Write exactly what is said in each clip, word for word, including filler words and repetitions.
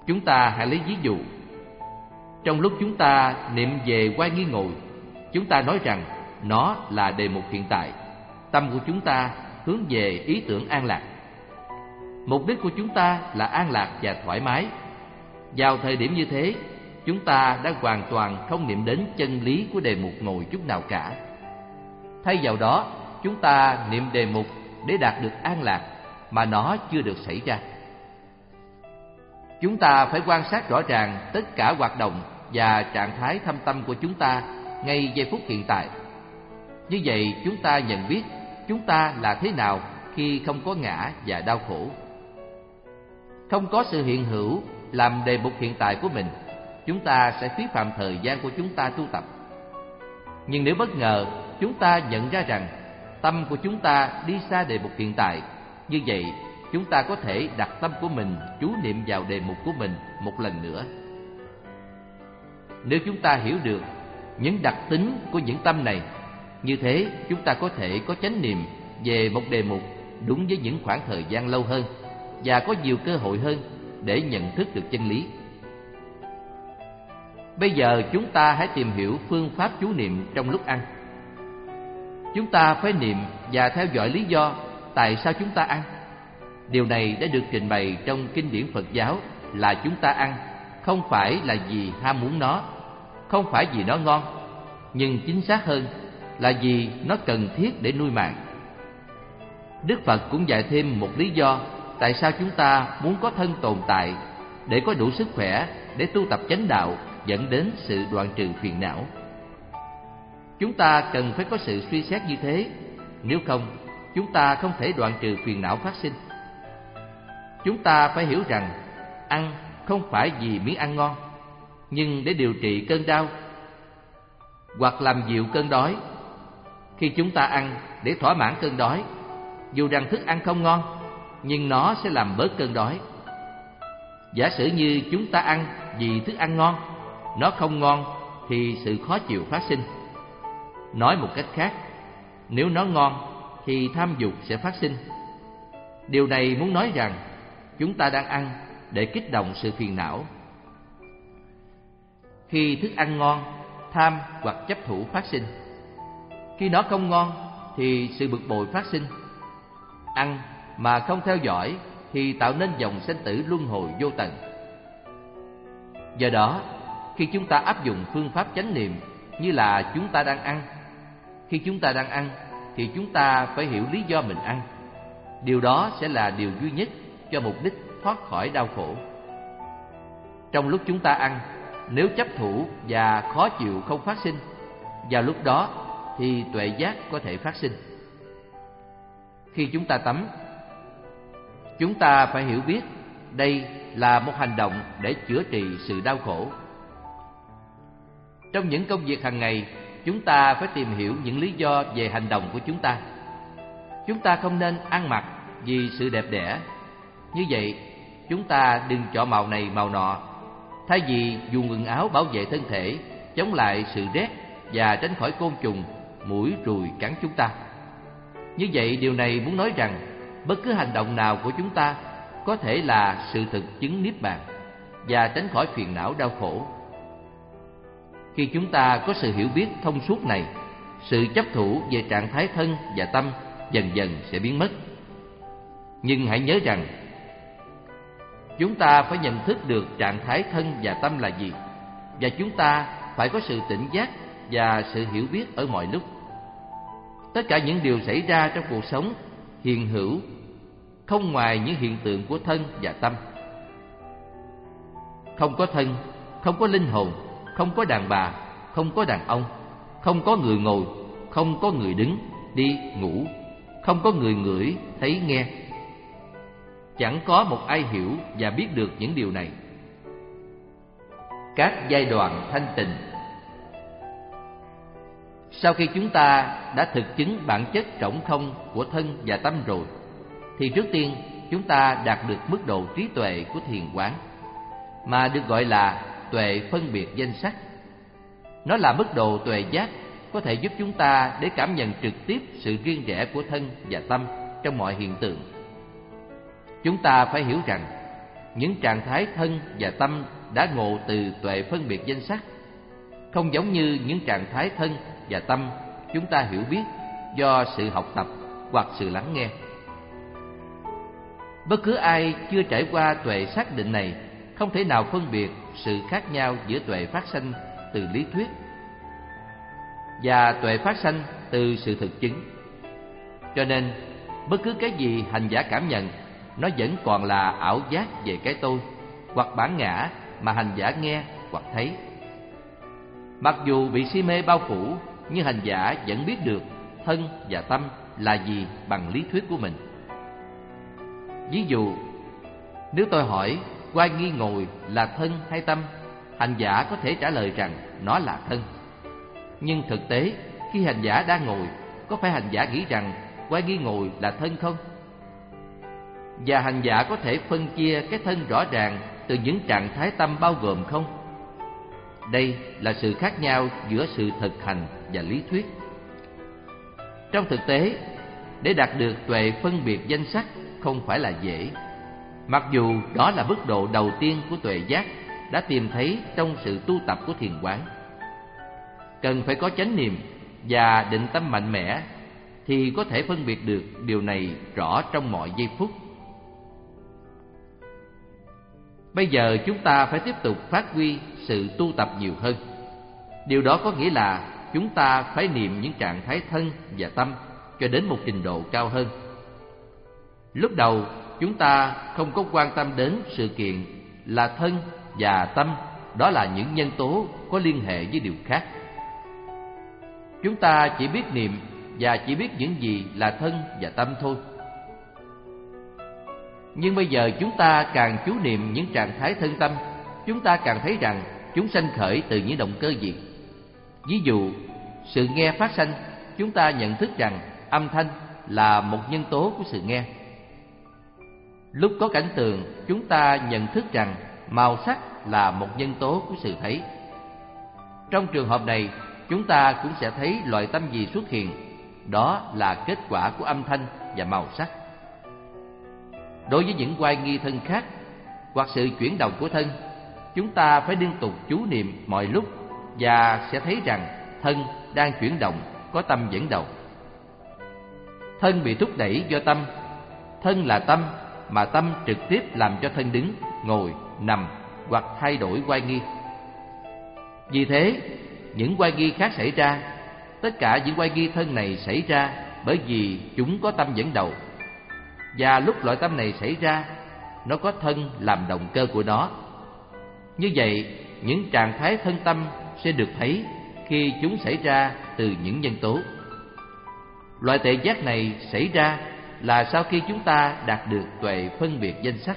Chúng ta hãy lấy ví dụ. Trong lúc chúng ta niệm về oai nghi ngồi, chúng ta nói rằng nó là đề mục hiện tại. Tâm của chúng ta hướng về ý tưởng an lạc. Mục đích của chúng ta là an lạc và thoải mái. Vào thời điểm như thế, chúng ta đã hoàn toàn không niệm đến chân lý của đề mục ngồi chút nào cả. Thay vào đó, chúng ta niệm đề mục để đạt được an lạc mà nó chưa được xảy ra. Chúng ta phải quan sát rõ ràng tất cả hoạt động và trạng thái thâm tâm của chúng ta ngay giây phút hiện tại. Như vậy chúng ta nhận biết chúng ta là thế nào khi không có ngã và đau khổ. Không có sự hiện hữu làm đề mục hiện tại của mình, chúng ta sẽ phí phạm thời gian của chúng ta tu tập. Nhưng nếu bất ngờ chúng ta nhận ra rằng tâm của chúng ta đi xa đề mục hiện tại, như vậy chúng ta có thể đặt tâm của mình chú niệm vào đề mục của mình một lần nữa. Nếu chúng ta hiểu được những đặc tính của những tâm này, như thế chúng ta có thể có chánh niệm về một đề mục đúng với những khoảng thời gian lâu hơn và có nhiều cơ hội hơn để nhận thức được chân lý. Bây giờ chúng ta hãy tìm hiểu phương pháp chú niệm trong lúc ăn. Chúng ta phải niệm và theo dõi lý do tại sao chúng ta ăn. Điều này đã được trình bày trong kinh điển Phật giáo là chúng ta ăn không phải là vì ham muốn nó, không phải vì nó ngon, nhưng chính xác hơn là vì nó cần thiết để nuôi mạng. Đức Phật cũng dạy thêm một lý do tại sao chúng ta muốn có thân tồn tại, để có đủ sức khỏe để tu tập chánh đạo dẫn đến sự đoạn trừ phiền não. Chúng ta cần phải có sự suy xét như thế, nếu không chúng ta không thể đoạn trừ phiền não phát sinh. Chúng ta phải hiểu rằng ăn không phải vì miếng ăn ngon, nhưng để điều trị cơn đau hoặc làm dịu cơn đói. Khi chúng ta ăn để thỏa mãn cơn đói, dù rằng thức ăn không ngon, nhưng nó sẽ làm bớt cơn đói. Giả sử như chúng ta ăn vì thức ăn ngon, nó không ngon thì sự khó chịu phát sinh. Nói một cách khác, nếu nó ngon thì tham dục sẽ phát sinh. Điều này muốn nói rằng chúng ta đang ăn để kích động sự phiền não. Khi thức ăn ngon, tham hoặc chấp thủ phát sinh. Khi nó không ngon thì sự bực bội phát sinh. Ăn mà không theo dõi thì tạo nên dòng sanh tử luân hồi vô tận. Do đó, khi chúng ta áp dụng phương pháp chánh niệm như là chúng ta đang ăn, khi chúng ta đang ăn thì chúng ta phải hiểu lý do mình ăn. Điều đó sẽ là điều duy nhất cho mục đích thoát khỏi đau khổ. Trong lúc chúng ta ăn, nếu chấp thủ và khó chịu không phát sinh, vào lúc đó thì tuệ giác có thể phát sinh. Khi chúng ta tắm, chúng ta phải hiểu biết đây là một hành động để chữa trị sự đau khổ. Trong những công việc hàng ngày, chúng ta phải tìm hiểu những lý do về hành động của chúng ta. Chúng ta không nên ăn mặc vì sự đẹp đẽ. Như vậy, chúng ta đừng chọn màu này màu nọ, thay vì dùng quần áo bảo vệ thân thể, chống lại sự rét và tránh khỏi côn trùng, muỗi ruồi cắn chúng ta. Như vậy, điều này muốn nói rằng bất cứ hành động nào của chúng ta có thể là sự thực chứng niết bàn và tránh khỏi phiền não đau khổ. Khi chúng ta có sự hiểu biết thông suốt này, sự chấp thủ về trạng thái thân và tâm dần dần sẽ biến mất. Nhưng hãy nhớ rằng chúng ta phải nhận thức được trạng thái thân và tâm là gì, và chúng ta phải có sự tỉnh giác và sự hiểu biết ở mọi lúc. Tất cả những điều xảy ra trong cuộc sống hiện hữu không ngoài những hiện tượng của thân và tâm. Không có thân, không có linh hồn, không có đàn bà, không có đàn ông, không có người ngồi, không có người đứng, đi, ngủ, không có người ngửi, thấy, nghe. Chẳng có một ai hiểu và biết được những điều này. Các giai đoạn thanh tịnh. Sau khi chúng ta đã thực chứng bản chất trống không của thân và tâm rồi, thì trước tiên chúng ta đạt được mức độ trí tuệ của thiền quán, mà được gọi là tuệ phân biệt danh sắc. Nó là mức độ tuệ giác có thể giúp chúng ta để cảm nhận trực tiếp sự riêng rẽ của thân và tâm trong mọi hiện tượng. Chúng ta phải hiểu rằng những trạng thái thân và tâm đã ngộ từ tuệ phân biệt danh sắc, không giống như những trạng thái thân và tâm chúng ta hiểu biết do sự học tập hoặc sự lắng nghe. Bất cứ ai chưa trải qua tuệ xác định này không thể nào phân biệt sự khác nhau giữa tuệ phát sanh từ lý thuyết và tuệ phát sanh từ sự thực chứng. Cho nên, bất cứ cái gì hành giả cảm nhận, nó vẫn còn là ảo giác về cái tôi hoặc bản ngã mà hành giả nghe hoặc thấy. Mặc dù bị si mê bao phủ, nhưng hành giả vẫn biết được thân và tâm là gì bằng lý thuyết của mình. Ví dụ, nếu tôi hỏi oai nghi ngồi là thân hay tâm, hành giả có thể trả lời rằng nó là thân. Nhưng thực tế, khi hành giả đang ngồi, có phải hành giả nghĩ rằng oai nghi ngồi là thân không? Và hành giả có thể phân chia cái thân rõ ràng từ những trạng thái tâm bao gồm không? Đây là sự khác nhau giữa sự thực hành và lý thuyết. Trong thực tế, để đạt được tuệ phân biệt danh sắc không phải là dễ. Mặc dù đó là mức độ đầu tiên của tuệ giác đã tìm thấy trong sự tu tập của thiền quán. Cần phải có chánh niệm và định tâm mạnh mẽ thì có thể phân biệt được điều này rõ trong mọi giây phút. Bây giờ chúng ta phải tiếp tục phát huy sự tu tập nhiều hơn. Điều đó có nghĩa là chúng ta phải niệm những trạng thái thân và tâm cho đến một trình độ cao hơn. Lúc đầu, chúng ta không có quan tâm đến sự kiện là thân và tâm, đó là những nhân tố có liên hệ với điều khác. Chúng ta chỉ biết niệm và chỉ biết những gì là thân và tâm thôi. Nhưng bây giờ chúng ta càng chú niệm những trạng thái thân tâm, chúng ta càng thấy rằng chúng sanh khởi từ những động cơ gì. Ví dụ, sự nghe phát sanh, chúng ta nhận thức rằng âm thanh là một nhân tố của sự nghe. Lúc có cảnh tượng, chúng ta nhận thức rằng màu sắc là một nhân tố của sự thấy. Trong trường hợp này, chúng ta cũng sẽ thấy loại tâm gì xuất hiện, đó là kết quả của âm thanh và màu sắc. Đối với những oai nghi thân khác hoặc sự chuyển động của thân, chúng ta phải liên tục chú niệm mọi lúc và sẽ thấy rằng thân đang chuyển động, có tâm dẫn đầu. Thân bị thúc đẩy do tâm. Thân là tâm, mà tâm trực tiếp làm cho thân đứng, ngồi, nằm hoặc thay đổi oai nghi. Vì thế, những oai nghi khác xảy ra, tất cả những oai nghi thân này xảy ra bởi vì chúng có tâm dẫn đầu. Và lúc loại tâm này xảy ra, nó có thân làm động cơ của nó. Như vậy, những trạng thái thân tâm sẽ được thấy khi chúng xảy ra từ những nhân tố. Loại tuệ giác này xảy ra là sau khi chúng ta đạt được tuệ phân biệt danh sắc.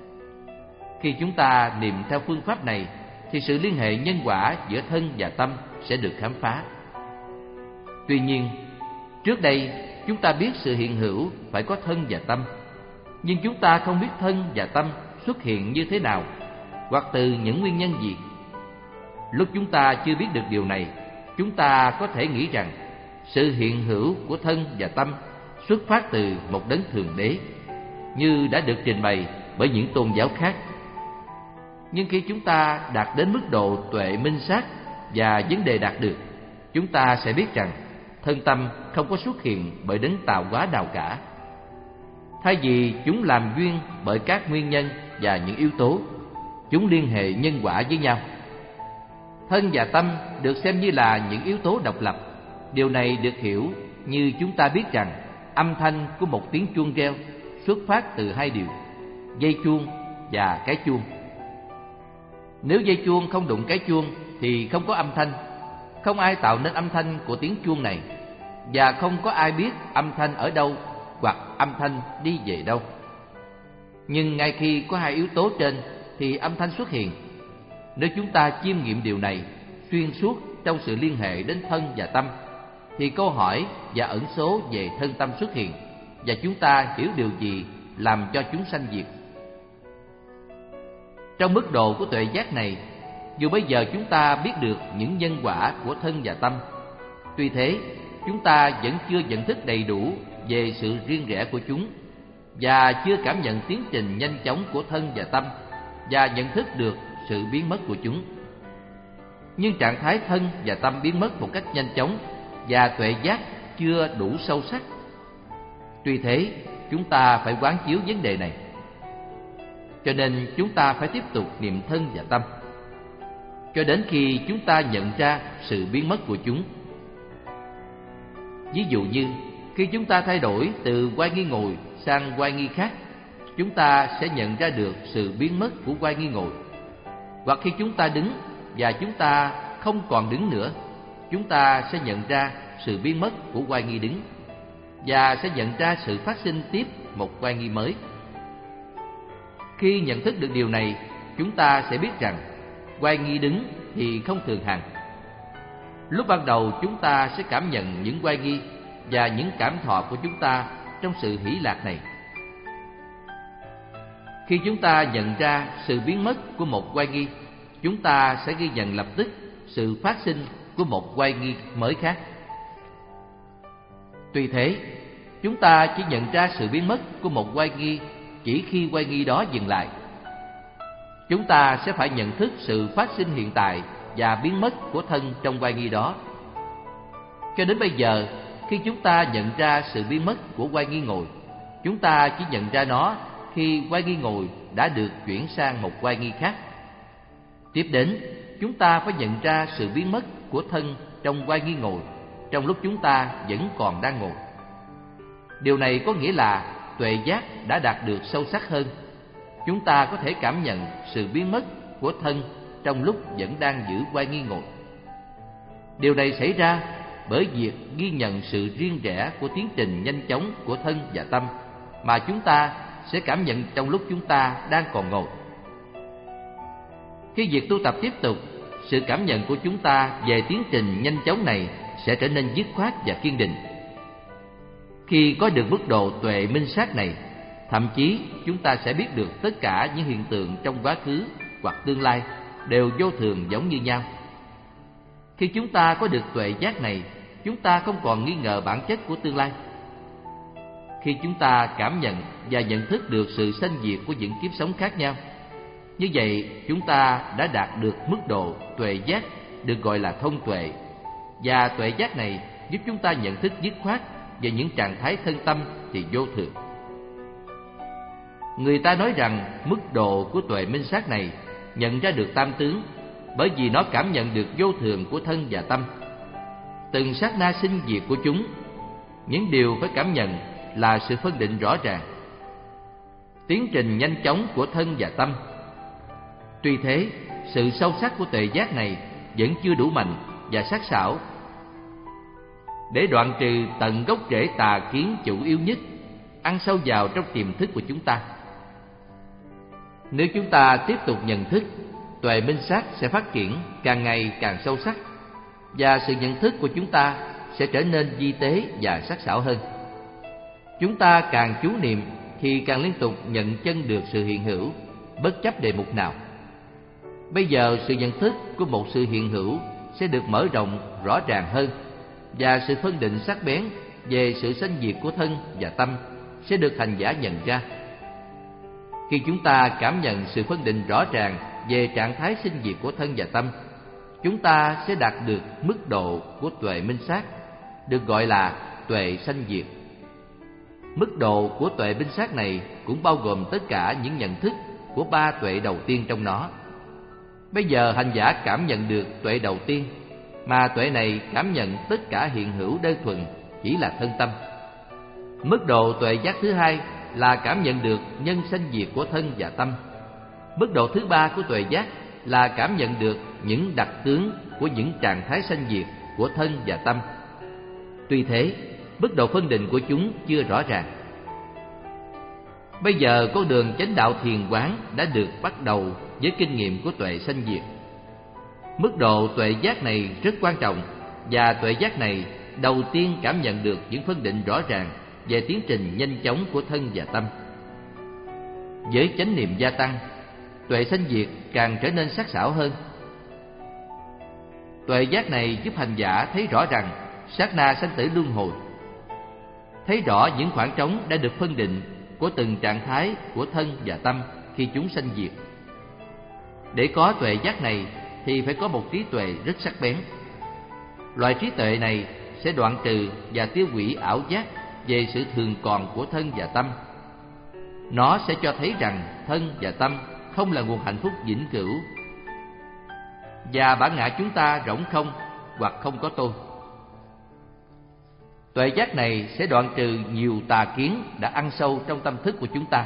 Khi chúng ta niệm theo phương pháp này, thì sự liên hệ nhân quả giữa thân và tâm sẽ được khám phá. Tuy nhiên, trước đây chúng ta biết sự hiện hữu phải có thân và tâm, nhưng chúng ta không biết thân và tâm xuất hiện như thế nào, hoặc từ những nguyên nhân gì. Lúc chúng ta chưa biết được điều này, chúng ta có thể nghĩ rằng sự hiện hữu của thân và tâm xuất phát từ một đấng thượng đế, như đã được trình bày bởi những tôn giáo khác. Nhưng khi chúng ta đạt đến mức độ tuệ minh sát và vấn đề đạt được, chúng ta sẽ biết rằng thân tâm không có xuất hiện bởi đấng tạo hóa nào cả. Thay vì chúng làm duyên bởi các nguyên nhân và những yếu tố, chúng liên hệ nhân quả với nhau. Thân và tâm được xem như là những yếu tố độc lập. Điều này được hiểu như chúng ta biết rằng âm thanh của một tiếng chuông reo xuất phát từ hai điều: dây chuông và cái chuông. Nếu dây chuông không đụng cái chuông thì không có âm thanh. Không ai tạo nên âm thanh của tiếng chuông này, và không có ai biết âm thanh ở đâu hoặc âm thanh đi về đâu. Nhưng ngay khi có hai yếu tố trên thì âm thanh xuất hiện. Nếu chúng ta chiêm nghiệm điều này xuyên suốt trong sự liên hệ đến thân và tâm, thì câu hỏi và ẩn số về thân tâm xuất hiện, và chúng ta hiểu điều gì làm cho chúng sanh diệt. Trong mức độ của tuệ giác này, dù bây giờ chúng ta biết được những nhân quả của thân và tâm, tuy thế chúng ta vẫn chưa nhận thức đầy đủ về sự riêng rẽ của chúng, và chưa cảm nhận tiến trình nhanh chóng của thân và tâm, và nhận thức được sự biến mất của chúng. Nhưng trạng thái thân và tâm biến mất một cách nhanh chóng và tuệ giác chưa đủ sâu sắc. Tuy thế, chúng ta phải quán chiếu vấn đề này. Cho nên chúng ta phải tiếp tục niệm thân và tâm cho đến khi chúng ta nhận ra sự biến mất của chúng. Ví dụ như khi chúng ta thay đổi từ oai nghi ngồi sang oai nghi khác, chúng ta sẽ nhận ra được sự biến mất của oai nghi ngồi. Hoặc khi chúng ta đứng và chúng ta không còn đứng nữa, chúng ta sẽ nhận ra sự biến mất của oai nghi đứng và sẽ nhận ra sự phát sinh tiếp một oai nghi mới. Khi nhận thức được điều này, chúng ta sẽ biết rằng oai nghi đứng thì không thường hằng. Lúc ban đầu chúng ta sẽ cảm nhận những oai nghi và những cảm thọ của chúng ta trong sự hỷ lạc này. Khi chúng ta nhận ra sự biến mất của một oai nghi, chúng ta sẽ ghi nhận lập tức sự phát sinh của một oai nghi mới khác. Tuy thế, chúng ta chỉ nhận ra sự biến mất của một oai nghi chỉ khi oai nghi đó dừng lại. Chúng ta sẽ phải nhận thức sự phát sinh hiện tại và biến mất của thân trong oai nghi đó. Cho đến bây giờ, khi chúng ta nhận ra sự biến mất của oai nghi ngồi, chúng ta chỉ nhận ra nó khi oai nghi ngồi đã được chuyển sang một oai nghi khác. Tiếp đến, chúng ta phải nhận ra sự biến mất của thân trong oai nghi ngồi trong lúc chúng ta vẫn còn đang ngồi. Điều này có nghĩa là tuệ giác đã đạt được sâu sắc hơn. Chúng ta có thể cảm nhận sự biến mất của thân trong lúc vẫn đang giữ oai nghi ngồi. Điều này xảy ra bởi việc ghi nhận sự riêng rẽ của tiến trình nhanh chóng của thân và tâm mà chúng ta sẽ cảm nhận trong lúc chúng ta đang còn ngồi. Khi việc tu tập tiếp tục, sự cảm nhận của chúng ta về tiến trình nhanh chóng này sẽ trở nên dứt khoát và kiên định. Khi có được mức độ tuệ minh sát này, thậm chí chúng ta sẽ biết được tất cả những hiện tượng trong quá khứ hoặc tương lai đều vô thường giống như nhau. Khi chúng ta có được tuệ giác này, chúng ta không còn nghi ngờ bản chất của tương lai. Khi chúng ta cảm nhận và nhận thức được sự sanh diệt của những kiếp sống khác nhau, như vậy chúng ta đã đạt được mức độ tuệ giác được gọi là thông tuệ. Và tuệ giác này giúp chúng ta nhận thức dứt khoát về những trạng thái thân tâm thì vô thường. Người ta nói rằng mức độ của tuệ minh sát này nhận ra được tam tướng, bởi vì nó cảm nhận được vô thường của thân và tâm. Từng sát na sinh diệt của chúng, những điều phải cảm nhận là sự phân định rõ ràng, tiến trình nhanh chóng của thân và tâm. Tuy thế, sự sâu sắc của tuệ giác này vẫn chưa đủ mạnh và sắc sảo để đoạn trừ tận gốc rễ tà kiến chủ yếu nhất ăn sâu vào trong tiềm thức của chúng ta. Nếu chúng ta tiếp tục nhận thức, tuệ minh sát sẽ phát triển càng ngày càng sâu sắc, và sự nhận thức của chúng ta sẽ trở nên vi tế và sắc sảo hơn. Chúng ta càng chú niệm thì càng liên tục nhận chân được sự hiện hữu, bất chấp đề mục nào. Bây giờ sự nhận thức của một sự hiện hữu sẽ được mở rộng rõ ràng hơn, và sự phân định sắc bén về sự sanh diệt của thân và tâm sẽ được hành giả nhận ra. Khi chúng ta cảm nhận sự phân định rõ ràng về trạng thái sinh diệt của thân và tâm, chúng ta sẽ đạt được mức độ của tuệ minh sát, được gọi là tuệ sanh diệt. Mức độ của tuệ minh sát này cũng bao gồm tất cả những nhận thức của ba tuệ đầu tiên trong nó. Bây giờ hành giả cảm nhận được tuệ đầu tiên, mà tuệ này cảm nhận tất cả hiện hữu đơn thuần chỉ là thân tâm. Mức độ tuệ giác thứ hai là cảm nhận được nhân sanh diệt của thân và tâm. Mức độ thứ ba của tuệ giác là cảm nhận được những đặc tướng của những trạng thái sanh diệt của thân và tâm. Tuy thế, mức độ phân định của chúng chưa rõ ràng. Bây giờ con đường chánh đạo thiền quán đã được bắt đầu với kinh nghiệm của tuệ sanh diệt. Mức độ tuệ giác này rất quan trọng, và tuệ giác này đầu tiên cảm nhận được những phân định rõ ràng về tiến trình nhanh chóng của thân và tâm. Với chánh niệm gia tăng, tuệ sanh diệt càng trở nên sắc sảo hơn. Tuệ giác này giúp hành giả thấy rõ rằng sát na sanh tử luân hồi, thấy rõ những khoảng trống đã được phân định của từng trạng thái của thân và tâm khi chúng sanh diệt. Để có tuệ giác này thì phải có một trí tuệ rất sắc bén. Loại trí tuệ này sẽ đoạn trừ và tiêu hủy ảo giác về sự thường còn của thân và tâm. Nó sẽ cho thấy rằng thân và tâm không là nguồn hạnh phúc vĩnh cửu, và bản ngã chúng ta rỗng không hoặc không có tôi. Tuệ giác này sẽ đoạn trừ nhiều tà kiến đã ăn sâu trong tâm thức của chúng ta.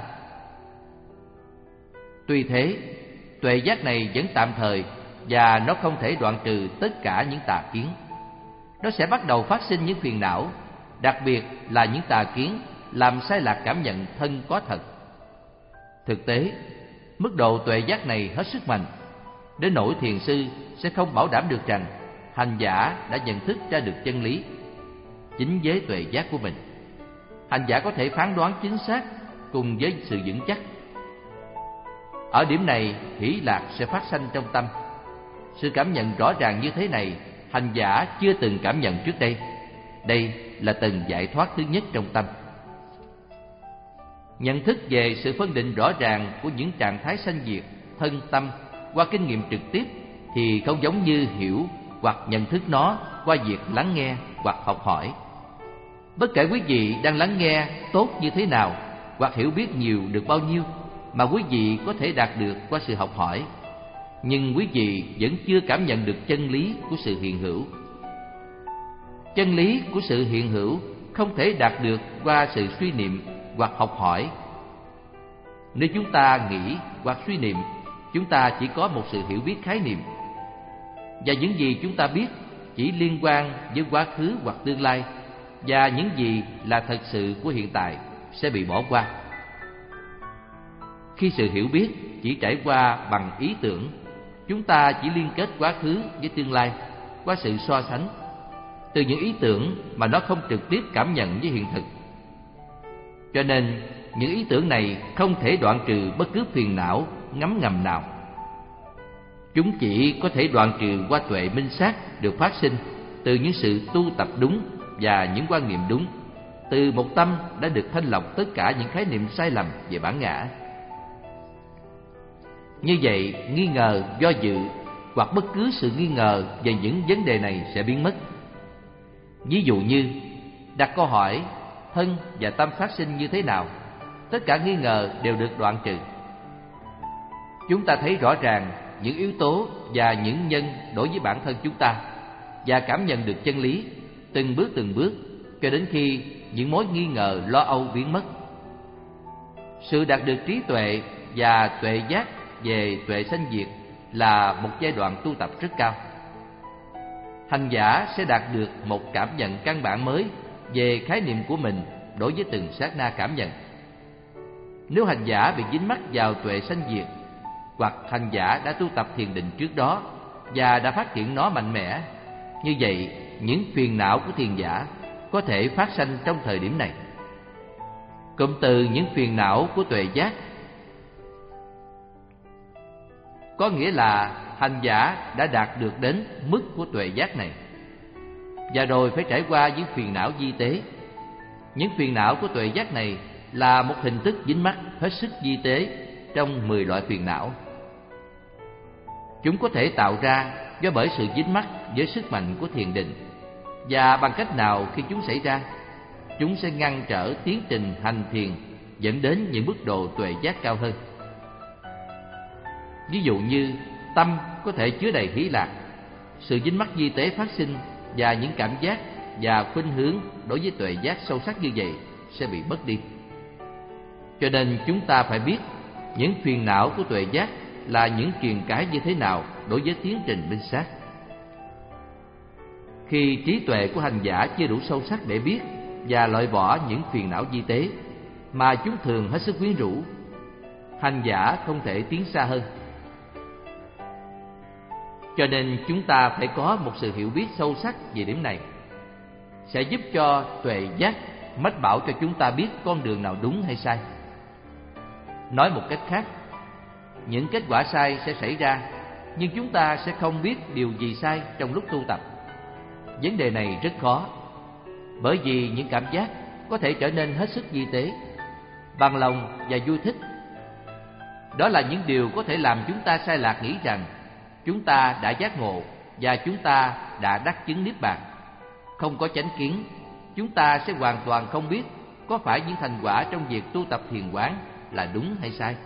Tuy thế, tuệ giác này vẫn tạm thời và nó không thể đoạn trừ tất cả những tà kiến. Nó sẽ bắt đầu phát sinh những phiền não, đặc biệt là những tà kiến làm sai lạc cảm nhận thân có thật. Thực tế, mức độ tuệ giác này hết sức mạnh, đến nỗi thiền sư sẽ không bảo đảm được rằng hành giả đã nhận thức ra được chân lý chính với tuệ giác của mình. Hành giả có thể phán đoán chính xác cùng với sự vững chắc. Ở điểm này, hỷ lạc sẽ phát sanh trong tâm. Sự cảm nhận rõ ràng như thế này, hành giả chưa từng cảm nhận trước đây. Đây là tầng giải thoát thứ nhất trong tâm. Nhận thức về sự phân định rõ ràng của những trạng thái sanh diệt, thân tâm qua kinh nghiệm trực tiếp thì không giống như hiểu hoặc nhận thức nó qua việc lắng nghe hoặc học hỏi. Bất kể quý vị đang lắng nghe tốt như thế nào hoặc hiểu biết nhiều được bao nhiêu mà quý vị có thể đạt được qua sự học hỏi, nhưng quý vị vẫn chưa cảm nhận được chân lý của sự hiện hữu. Chân lý của sự hiện hữu không thể đạt được qua sự suy niệm hoặc học hỏi. Nếu chúng ta nghĩ hoặc suy niệm, chúng ta chỉ có một sự hiểu biết khái niệm, và những gì chúng ta biết chỉ liên quan với quá khứ hoặc tương lai, và những gì là thật sự của hiện tại sẽ bị bỏ qua. Khi sự hiểu biết chỉ trải qua bằng ý tưởng, chúng ta chỉ liên kết quá khứ với tương lai qua sự so sánh từ những ý tưởng mà nó không trực tiếp cảm nhận với hiện thực. Cho nên những ý tưởng này không thể đoạn trừ bất cứ phiền não ngấm ngầm nào. Chúng chỉ có thể đoạn trừ qua tuệ minh sát được phát sinh từ những sự tu tập đúng và những quan niệm đúng, từ một tâm đã được thanh lọc tất cả những khái niệm sai lầm về bản ngã. Như vậy, nghi ngờ, do dự hoặc bất cứ sự nghi ngờ về những vấn đề này sẽ biến mất. Ví dụ như đặt câu hỏi thân và tâm phát sinh như thế nào, tất cả nghi ngờ đều được đoạn trừ. Chúng ta thấy rõ ràng những yếu tố và những nhân đối với bản thân chúng ta và cảm nhận được chân lý từng bước từng bước cho đến khi những mối nghi ngờ lo âu biến mất. Sự đạt được trí tuệ và tuệ giác về tuệ sanh diệt là một giai đoạn tu tập rất cao. Hành giả sẽ đạt được một cảm nhận căn bản mới về khái niệm của mình đối với từng sát na cảm nhận. Nếu hành giả bị dính mắc vào tuệ sanh diệt, hoặc hành giả đã tu tập thiền định trước đó và đã phát triển nó mạnh mẽ, như vậy những phiền não của thiền giả có thể phát sanh trong thời điểm này. Cụm từ những phiền não của tuệ giác có nghĩa là hành giả đã đạt được đến mức của tuệ giác này, và rồi phải trải qua những phiền não vi tế. Những phiền não của tuệ giác này là một hình thức dính mắc hết sức vi tế trong mười loại phiền não. Chúng có thể tạo ra do bởi sự dính mắc với sức mạnh của thiền định, và bằng cách nào khi chúng xảy ra, chúng sẽ ngăn trở tiến trình hành thiền dẫn đến những mức độ tuệ giác cao hơn. Ví dụ như tâm có thể chứa đầy hỷ lạc, sự dính mắc vi tế phát sinh và những cảm giác và khuynh hướng đối với tuệ giác sâu sắc như vậy sẽ bị mất đi. Cho nên chúng ta phải biết những phiền não của tuệ giác là những truyền cái như thế nào đối với tiến trình minh sát. Khi trí tuệ của hành giả chưa đủ sâu sắc để biết và loại bỏ những phiền não vi tế mà chúng thường hết sức quyến rũ, hành giả không thể tiến xa hơn. Cho nên chúng ta phải có một sự hiểu biết sâu sắc về điểm này, sẽ giúp cho tuệ giác mách bảo cho chúng ta biết con đường nào đúng hay sai. Nói một cách khác, những kết quả sai sẽ xảy ra, nhưng chúng ta sẽ không biết điều gì sai trong lúc tu tập. Vấn đề này rất khó, bởi vì những cảm giác có thể trở nên hết sức vi tế. bằng lòng và vui thích. Đó là những điều có thể làm chúng ta sai lạc nghĩ rằng chúng ta đã giác ngộ và chúng ta đã đắc chứng niết bàn. Không có chánh kiến, chúng ta sẽ hoàn toàn không biết có phải những thành quả trong việc tu tập thiền quán là đúng hay sai.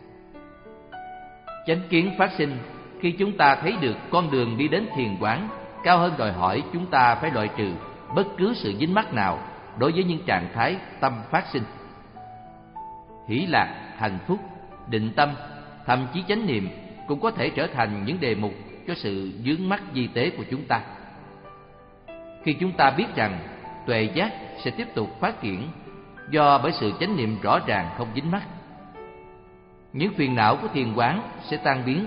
Chánh kiến phát sinh khi chúng ta thấy được con đường đi đến thiền quán cao hơn đòi hỏi chúng ta phải loại trừ bất cứ sự dính mắc nào đối với những trạng thái tâm phát sinh. Hỷ lạc, hạnh phúc, định tâm, thậm chí chánh niệm cũng có thể trở thành những đề mục cho sự vướng mắc vi tế của chúng ta. Khi chúng ta biết rằng tuệ giác sẽ tiếp tục phát triển do bởi sự chánh niệm rõ ràng không dính mắc, những phiền não của thiền quán sẽ tan biến.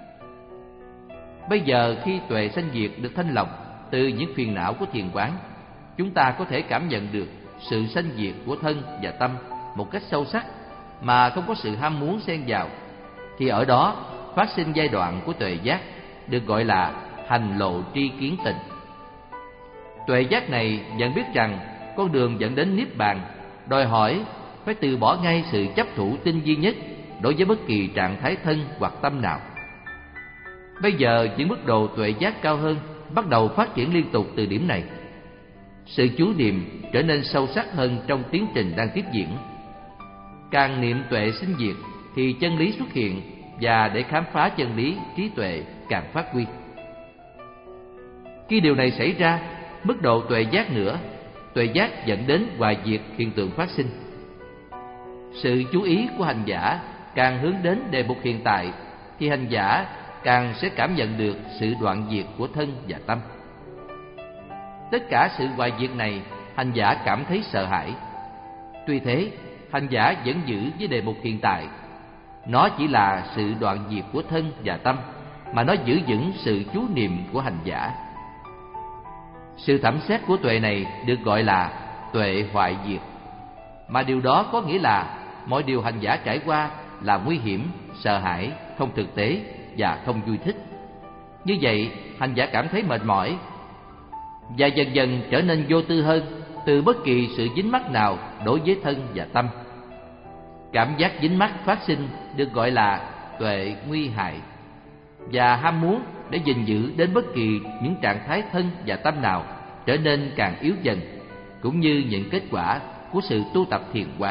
Bây giờ khi tuệ sanh diệt được thanh lọc từ những phiền não của thiền quán, chúng ta có thể cảm nhận được sự sanh diệt của thân và tâm một cách sâu sắc mà không có sự ham muốn xen vào, thì ở đó phát sinh giai đoạn của tuệ giác được gọi là hành lộ tri kiến tình. Tuệ giác này nhận biết rằng con đường dẫn đến niết bàn đòi hỏi phải từ bỏ ngay sự chấp thủ tinh vi nhất đối với bất kỳ trạng thái thân hoặc tâm nào. Bây giờ những mức độ tuệ giác cao hơn bắt đầu phát triển liên tục từ điểm này. Sự chú niệm trở nên sâu sắc hơn trong tiến trình đang tiếp diễn. Càng niệm tuệ sinh diệt thì chân lý xuất hiện, và để khám phá chân lý, trí tuệ càng phát huy. Khi điều này xảy ra, mức độ tuệ giác nữa, tuệ giác dẫn đến hoại diệt hiện tượng phát sinh. Sự chú ý của hành giả càng hướng đến đề mục hiện tại, thì hành giả càng sẽ cảm nhận được sự đoạn diệt của thân và tâm. Tất cả sự hoại diệt này, hành giả cảm thấy sợ hãi. Tuy thế, hành giả vẫn giữ với đề mục hiện tại. Nó chỉ là sự đoạn diệt của thân và tâm, mà nó giữ vững sự chú niệm của hành giả. Sự thẩm xét của tuệ này được gọi là tuệ hoại diệt, mà điều đó có nghĩa là mọi điều hành giả trải qua là nguy hiểm, sợ hãi, không thực tế và không vui thích. Như vậy, hành giả cảm thấy mệt mỏi và dần dần trở nên vô tư hơn từ bất kỳ sự dính mắc nào đối với thân và tâm. Cảm giác dính mắc phát sinh được gọi là tuệ nguy hại, và ham muốn để gìn giữ đến bất kỳ những trạng thái thân và tâm nào trở nên càng yếu dần, cũng như những kết quả của sự tu tập thiền quán.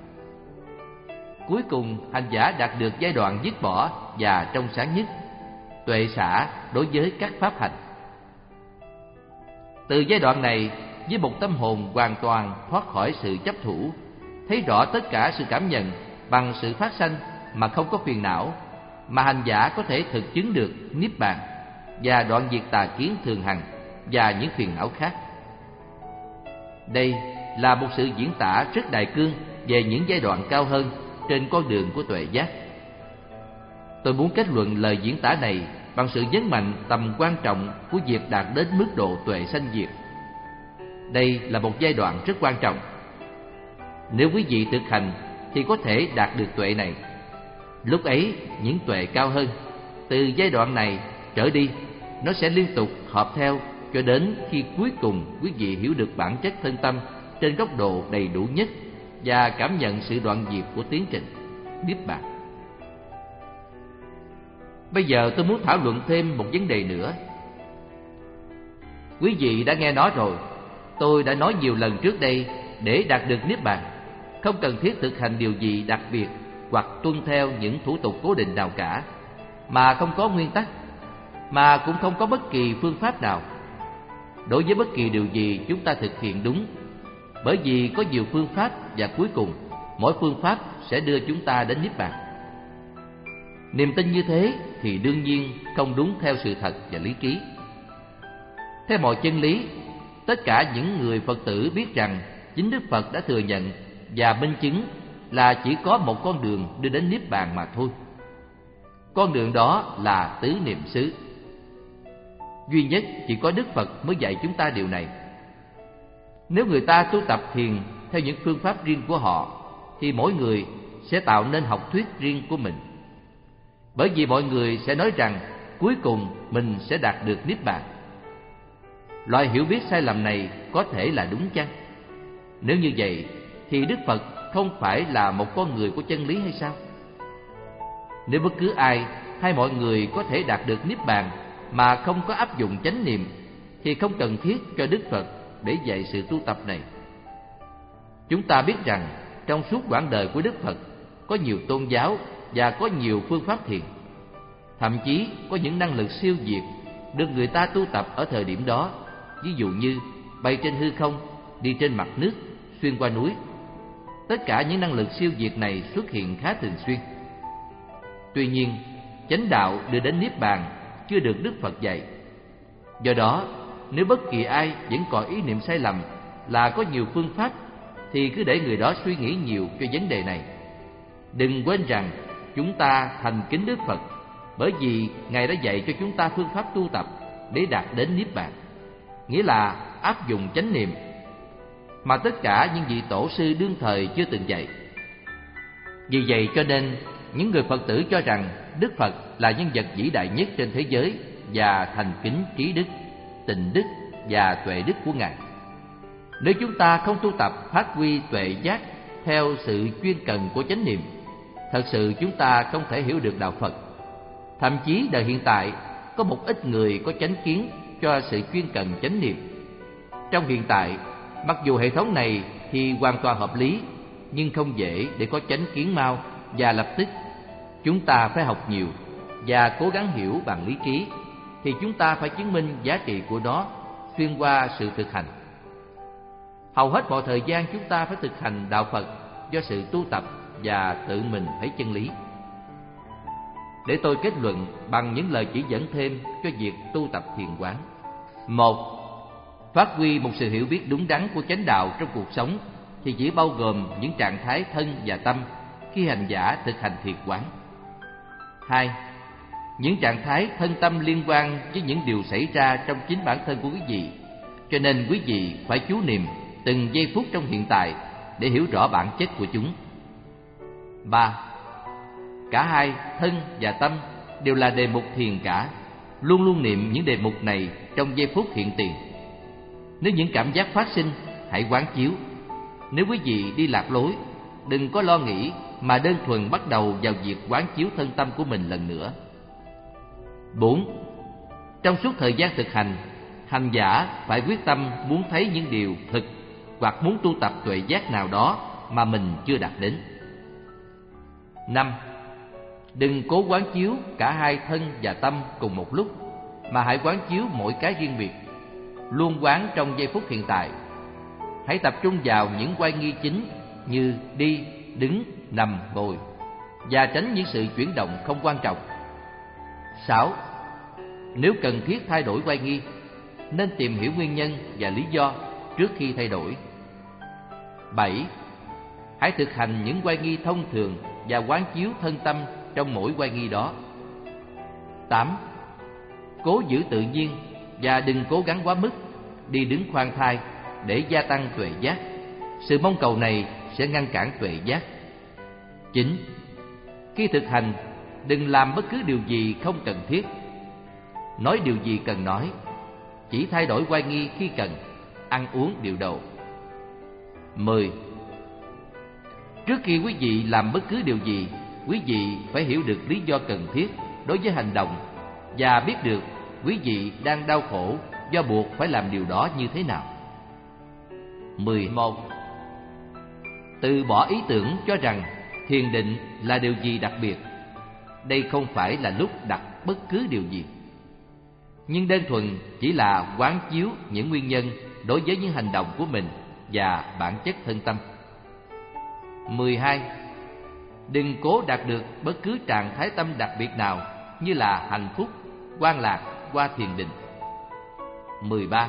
Cuối cùng, hành giả đạt được giai đoạn dứt bỏ và trong sáng nhất, tuệ xả đối với các pháp hành. Từ giai đoạn này, với một tâm hồn hoàn toàn thoát khỏi sự chấp thủ, thấy rõ tất cả sự cảm nhận bằng sự phát sanh mà không có phiền não, mà hành giả có thể thực chứng được niết bàn và đoạn diệt tà kiến thường hằng và những phiền não khác. Đây là một sự diễn tả rất đại cương về những giai đoạn cao hơn trên con đường của tuệ giác. Tôi muốn kết luận lời diễn tả này bằng sự nhấn mạnh tầm quan trọng của việc đạt đến mức độ tuệ sanh diệt. Đây là một giai đoạn rất quan trọng. Nếu quý vị thực hành thì có thể đạt được tuệ này. Lúc ấy, những tuệ cao hơn từ giai đoạn này trở đi, nó sẽ liên tục hợp theo cho đến khi cuối cùng quý vị hiểu được bản chất thân tâm trên góc độ đầy đủ nhất và cảm nhận sự đoạn diệt của tiến trình niết bàn. Bây giờ tôi muốn thảo luận thêm một vấn đề nữa. Quý vị đã nghe nói rồi, tôi đã nói nhiều lần trước đây, để đạt được niết bàn không cần thiết thực hành điều gì đặc biệt hoặc tuân theo những thủ tục cố định nào cả, mà không có nguyên tắc, mà cũng không có bất kỳ phương pháp nào. Đối với bất kỳ điều gì chúng ta thực hiện đúng, bởi vì có nhiều phương pháp và cuối cùng mỗi phương pháp sẽ đưa chúng ta đến niết bàn. Niềm tin như thế thì đương nhiên không đúng theo sự thật và lý trí. Theo mọi chân lý, tất cả những người Phật tử biết rằng chính Đức Phật đã thừa nhận và minh chứng là chỉ có một con đường đưa đến niết bàn mà thôi. Con đường đó là tứ niệm xứ. Duy nhất chỉ có Đức Phật mới dạy chúng ta điều này. Nếu người ta tu tập thiền theo những phương pháp riêng của họ, thì mỗi người sẽ tạo nên học thuyết riêng của mình. Bởi vì mọi người sẽ nói rằng cuối cùng mình sẽ đạt được niết bàn. Loại hiểu biết sai lầm này có thể là đúng chăng? Nếu như vậy, thì Đức Phật không phải là một con người của chân lý hay sao? Nếu bất cứ ai hay mọi người có thể đạt được niết bàn mà không có áp dụng chánh niệm thì không cần thiết cho Đức Phật để dạy sự tu tập này. Chúng ta biết rằng trong suốt quãng đời của Đức Phật có nhiều tôn giáo và có nhiều phương pháp thiền. Thậm chí có những năng lực siêu việt được người ta tu tập ở thời điểm đó, ví dụ như bay trên hư không, đi trên mặt nước, xuyên qua núi. Tất cả những năng lực siêu việt này xuất hiện khá thường xuyên. Tuy nhiên, chánh đạo đưa đến niết bàn chưa được Đức Phật dạy. Do đó, nếu bất kỳ ai vẫn có ý niệm sai lầm là có nhiều phương pháp thì cứ để người đó suy nghĩ nhiều cho vấn đề này. Đừng quên rằng chúng ta thành kính Đức Phật, bởi vì Ngài đã dạy cho chúng ta phương pháp tu tập để đạt đến niết bàn, nghĩa là áp dụng chánh niệm mà tất cả những vị tổ sư đương thời chưa từng dạy. Vì vậy cho nên những người Phật tử cho rằng Đức Phật là nhân vật vĩ đại nhất trên thế giới và thành kính trí đức, tịnh đức và tuệ đức của Ngài. Nếu chúng ta không tu tập phát huy tuệ giác theo sự chuyên cần của chánh niệm, thật sự chúng ta không thể hiểu được đạo Phật. Thậm chí đời hiện tại có một ít người có chánh kiến cho sự chuyên cần chánh niệm. Trong hiện tại, mặc dù hệ thống này thì hoàn toàn hợp lý, nhưng không dễ để có chánh kiến mau và lập tức. Chúng ta phải học nhiều và cố gắng hiểu bằng lý trí, thì chúng ta phải chứng minh giá trị của nó xuyên qua sự thực hành. Hầu hết mọi thời gian chúng ta phải thực hành đạo Phật do sự tu tập và tự mình thấy chân lý. Để tôi kết luận bằng những lời chỉ dẫn thêm cho việc tu tập thiền quán. Một, phát huy một sự hiểu biết đúng đắn của chánh đạo trong cuộc sống thì chỉ bao gồm những trạng thái thân và tâm khi hành giả thực hành thiền quán. Hai, những trạng thái thân tâm liên quan với những điều xảy ra trong chính bản thân của quý vị, cho nên quý vị phải chú niệm từng giây phút trong hiện tại để hiểu rõ bản chất của chúng. Ba, cả hai thân và tâm đều là đề mục thiền cả, luôn luôn niệm những đề mục này trong giây phút hiện tiền. Nếu những cảm giác phát sinh, hãy quán chiếu. Nếu quý vị đi lạc lối, đừng có lo nghĩ mà đơn thuần bắt đầu vào việc quán chiếu thân tâm của mình lần nữa. Bốn, trong suốt thời gian thực hành, hành giả phải quyết tâm muốn thấy những điều thực hoặc muốn tu tập tuệ giác nào đó mà mình chưa đạt đến. Năm, đừng cố quán chiếu cả hai thân và tâm cùng một lúc, mà hãy quán chiếu mỗi cái riêng biệt, luôn quán trong giây phút hiện tại. Hãy tập trung vào những oai nghi chính như đi, đứng, nằm, ngồi, và tránh những sự chuyển động không quan trọng. Sáu, nếu cần thiết thay đổi oai nghi, nên tìm hiểu nguyên nhân và lý do trước khi thay đổi. Bảy, hãy thực hành những oai nghi thông thường và quán chiếu thân tâm trong mỗi oai nghi đó. Tám, cố giữ tự nhiên và đừng cố gắng quá mức, đi đứng khoan thai để gia tăng tuệ giác. Sự mong cầu này sẽ ngăn cản tuệ giác. Chín, khi thực hành, đừng làm bất cứ điều gì không cần thiết. Nói điều gì cần nói, chỉ thay đổi oai nghi khi cần, ăn uống điều độ. Mười, trước khi quý vị làm bất cứ điều gì, quý vị phải hiểu được lý do cần thiết đối với hành động và biết được quý vị đang đau khổ do buộc phải làm điều đó như thế nào. Mười một, từ bỏ ý tưởng cho rằng thiền định là điều gì đặc biệt. Đây không phải là lúc đặt bất cứ điều gì, nhưng đơn thuần chỉ là quán chiếu những nguyên nhân đối với những hành động của mình và bản chất thân tâm. Mười hai, đừng cố đạt được bất cứ trạng thái tâm đặc biệt nào như là hạnh phúc, quan lạc qua thiền định. Mười ba,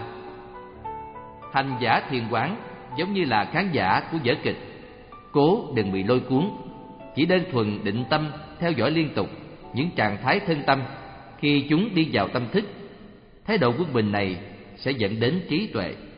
hành giả thiền quán giống như là khán giả của vở kịch. Cố đừng bị lôi cuốn, chỉ đơn thuần định tâm theo dõi liên tục những trạng thái thân tâm khi chúng đi vào tâm thức. Thái độ quân bình này sẽ dẫn đến trí tuệ.